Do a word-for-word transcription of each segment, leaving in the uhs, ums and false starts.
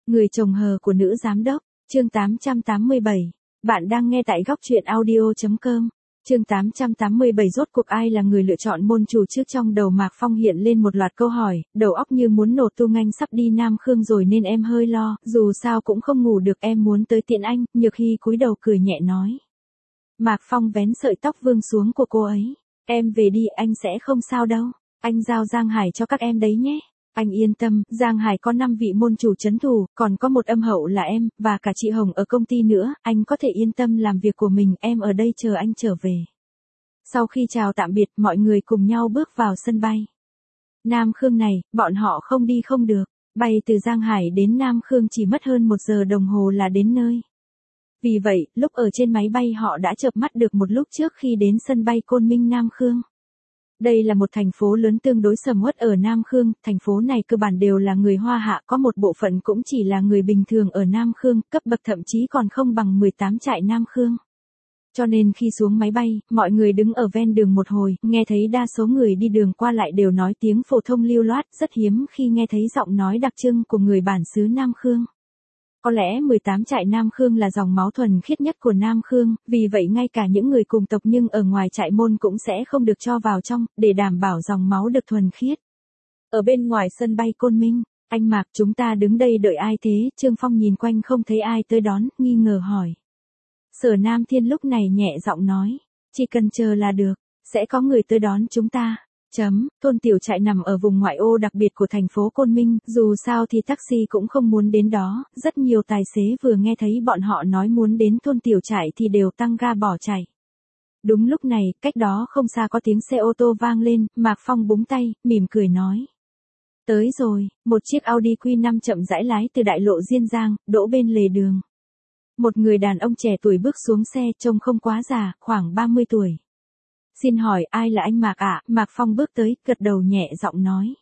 Người chồng hờ của nữ giám đốc, chương tám trăm tám mươi bảy. Bạn đang nghe tại góc truyện audio.com. Chương tám trăm tám mươi bảy rốt cuộc ai là người lựa chọn môn chủ trước trong đầu Mạc Phong hiện lên một loạt câu hỏi, đầu óc như muốn nổ tung anh sắp đi Nam Khương rồi nên em hơi lo, dù sao cũng không ngủ được em muốn tới tiện anh, Nhược Hy cúi đầu cười nhẹ nói. Mạc Phong vén sợi tóc vương xuống của cô ấy, em về đi anh sẽ không sao đâu, anh giao Giang Hải cho các em đấy nhé. Anh yên tâm, Giang Hải có năm vị môn chủ trấn thủ, còn có một âm hậu là em, và cả chị Hồng ở công ty nữa, anh có thể yên tâm làm việc của mình, em ở đây chờ anh trở về. Sau khi chào tạm biệt, mọi người cùng nhau bước vào sân bay. Nam Khương này, bọn họ không đi không được, bay từ Giang Hải đến Nam Khương chỉ mất hơn một giờ đồng hồ là đến nơi. Vì vậy, lúc ở trên máy bay họ đã chợp mắt được một lúc trước khi đến sân bay Côn Minh Nam Khương. Đây là một thành phố lớn tương đối sầm uất ở Nam Khương, thành phố này cơ bản đều là người Hoa Hạ, có một bộ phận cũng chỉ là người bình thường ở Nam Khương, cấp bậc thậm chí còn không bằng mười tám trại Nam Khương. Cho nên khi xuống máy bay, mọi người đứng ở ven đường một hồi, nghe thấy đa số người đi đường qua lại đều nói tiếng phổ thông lưu loát, rất hiếm khi nghe thấy giọng nói đặc trưng của người bản xứ Nam Khương. Có lẽ mười tám trại Nam Khương là dòng máu thuần khiết nhất của Nam Khương, vì vậy ngay cả những người cùng tộc nhưng ở ngoài trại môn cũng sẽ không được cho vào trong, để đảm bảo dòng máu được thuần khiết. Ở bên ngoài sân bay Côn Minh, anh Mạc chúng ta đứng đây đợi ai thế? Trương Phong nhìn quanh không thấy ai tới đón, nghi ngờ hỏi. Sở Nam Thiên lúc này nhẹ giọng nói, chỉ cần chờ là được, sẽ có người tới đón chúng ta. Chấm, thôn tiểu trại nằm ở vùng ngoại ô đặc biệt của thành phố Côn Minh, dù sao thì taxi cũng không muốn đến đó, rất nhiều tài xế vừa nghe thấy bọn họ nói muốn đến thôn tiểu trại thì đều tăng ga bỏ chạy. Đúng lúc này, cách đó không xa có tiếng xe ô tô vang lên, Mạc Phong búng tay, mỉm cười nói. Tới rồi, một chiếc Audi Q năm chậm rãi lái từ đại lộ Diên Giang, đỗ bên lề đường. Một người đàn ông trẻ tuổi bước xuống xe, trông không quá già, khoảng ba mươi tuổi. Xin hỏi ai là anh Mạc ạ? Mạc Phong bước tới, gật đầu nhẹ giọng nói.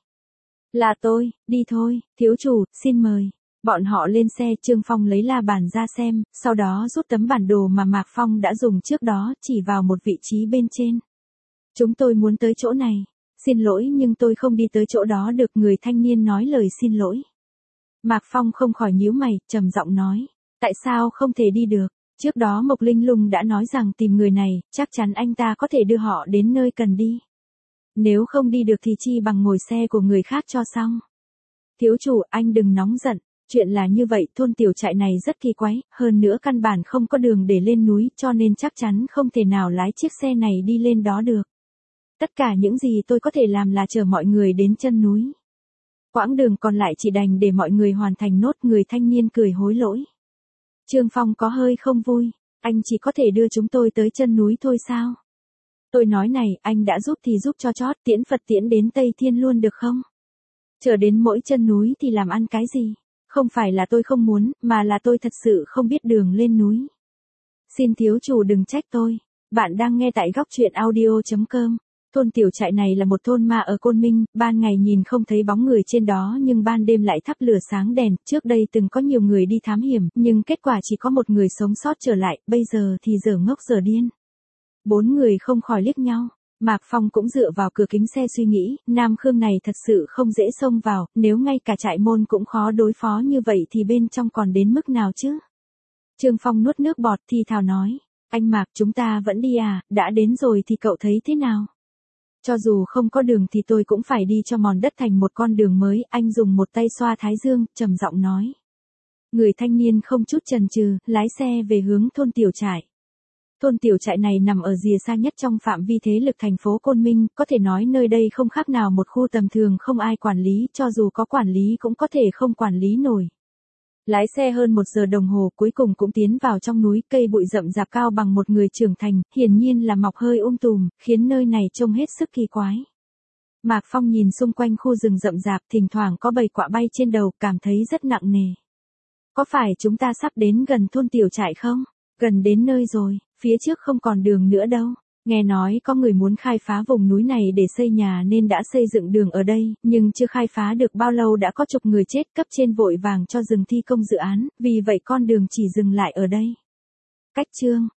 Là tôi, đi thôi, thiếu chủ, xin mời. Bọn họ lên xe, Trương Phong lấy la bàn ra xem, sau đó rút tấm bản đồ mà Mạc Phong đã dùng trước đó, chỉ vào một vị trí bên trên. Chúng tôi muốn tới chỗ này. Xin lỗi nhưng tôi không đi tới chỗ đó được, người thanh niên nói lời xin lỗi. Mạc Phong không khỏi nhíu mày, trầm giọng nói. Tại sao không thể đi được? Trước đó Mộc Linh Lung đã nói rằng tìm người này, chắc chắn anh ta có thể đưa họ đến nơi cần đi. Nếu không đi được thì chi bằng ngồi xe của người khác cho xong. Thiếu chủ, anh đừng nóng giận, chuyện là như vậy, thôn tiểu trại này rất kỳ quái, hơn nữa căn bản không có đường để lên núi cho nên chắc chắn không thể nào lái chiếc xe này đi lên đó được. Tất cả những gì tôi có thể làm là chở mọi người đến chân núi. Quãng đường còn lại chỉ đành để mọi người hoàn thành nốt, người thanh niên cười hối lỗi. Trương Phong có hơi không vui, anh chỉ có thể đưa chúng tôi tới chân núi thôi sao? Tôi nói này, anh đã giúp thì giúp cho chót, tiễn Phật tiễn đến Tây Thiên luôn được không? Chờ đến mỗi chân núi thì làm ăn cái gì? Không phải là tôi không muốn, mà là tôi thật sự không biết đường lên núi. Xin thiếu chủ đừng trách tôi, bạn đang nghe tại góc truyện audio.com. Thôn tiểu trại này là một thôn ma ở Côn Minh, ban ngày nhìn không thấy bóng người trên đó nhưng ban đêm lại thắp lửa sáng đèn, trước đây từng có nhiều người đi thám hiểm, nhưng kết quả chỉ có một người sống sót trở lại, bây giờ thì dở ngốc dở điên. Bốn người không khỏi liếc nhau, Mạc Phong cũng dựa vào cửa kính xe suy nghĩ, Nam Khương này thật sự không dễ xông vào, nếu ngay cả trại môn cũng khó đối phó như vậy thì bên trong còn đến mức nào chứ? Trương Phong nuốt nước bọt thì thào nói, anh Mạc chúng ta vẫn đi à, đã đến rồi thì cậu thấy thế nào? Cho dù không có đường thì tôi cũng phải đi cho mòn đất thành một con đường mới, anh dùng một tay xoa thái dương, trầm giọng nói. Người thanh niên không chút chần chừ, lái xe về hướng thôn tiểu trại. Thôn tiểu trại này nằm ở rìa xa nhất trong phạm vi thế lực thành phố Côn Minh, có thể nói nơi đây không khác nào một khu tầm thường không ai quản lý, cho dù có quản lý cũng có thể không quản lý nổi. Lái xe hơn một giờ đồng hồ cuối cùng cũng tiến vào trong núi, cây bụi rậm rạp cao bằng một người trưởng thành, hiển nhiên là mọc hơi um tùm, khiến nơi này trông hết sức kỳ quái. Mạc Phong nhìn xung quanh khu rừng rậm rạp, thỉnh thoảng có bầy quạ bay trên đầu, cảm thấy rất nặng nề. Có phải chúng ta sắp đến gần thôn tiểu trại không? Gần đến nơi rồi, phía trước không còn đường nữa đâu. Nghe nói có người muốn khai phá vùng núi này để xây nhà nên đã xây dựng đường ở đây, nhưng chưa khai phá được bao lâu đã có chục người chết, cấp trên vội vàng cho dừng thi công dự án, vì vậy con đường chỉ dừng lại ở đây. Cách chương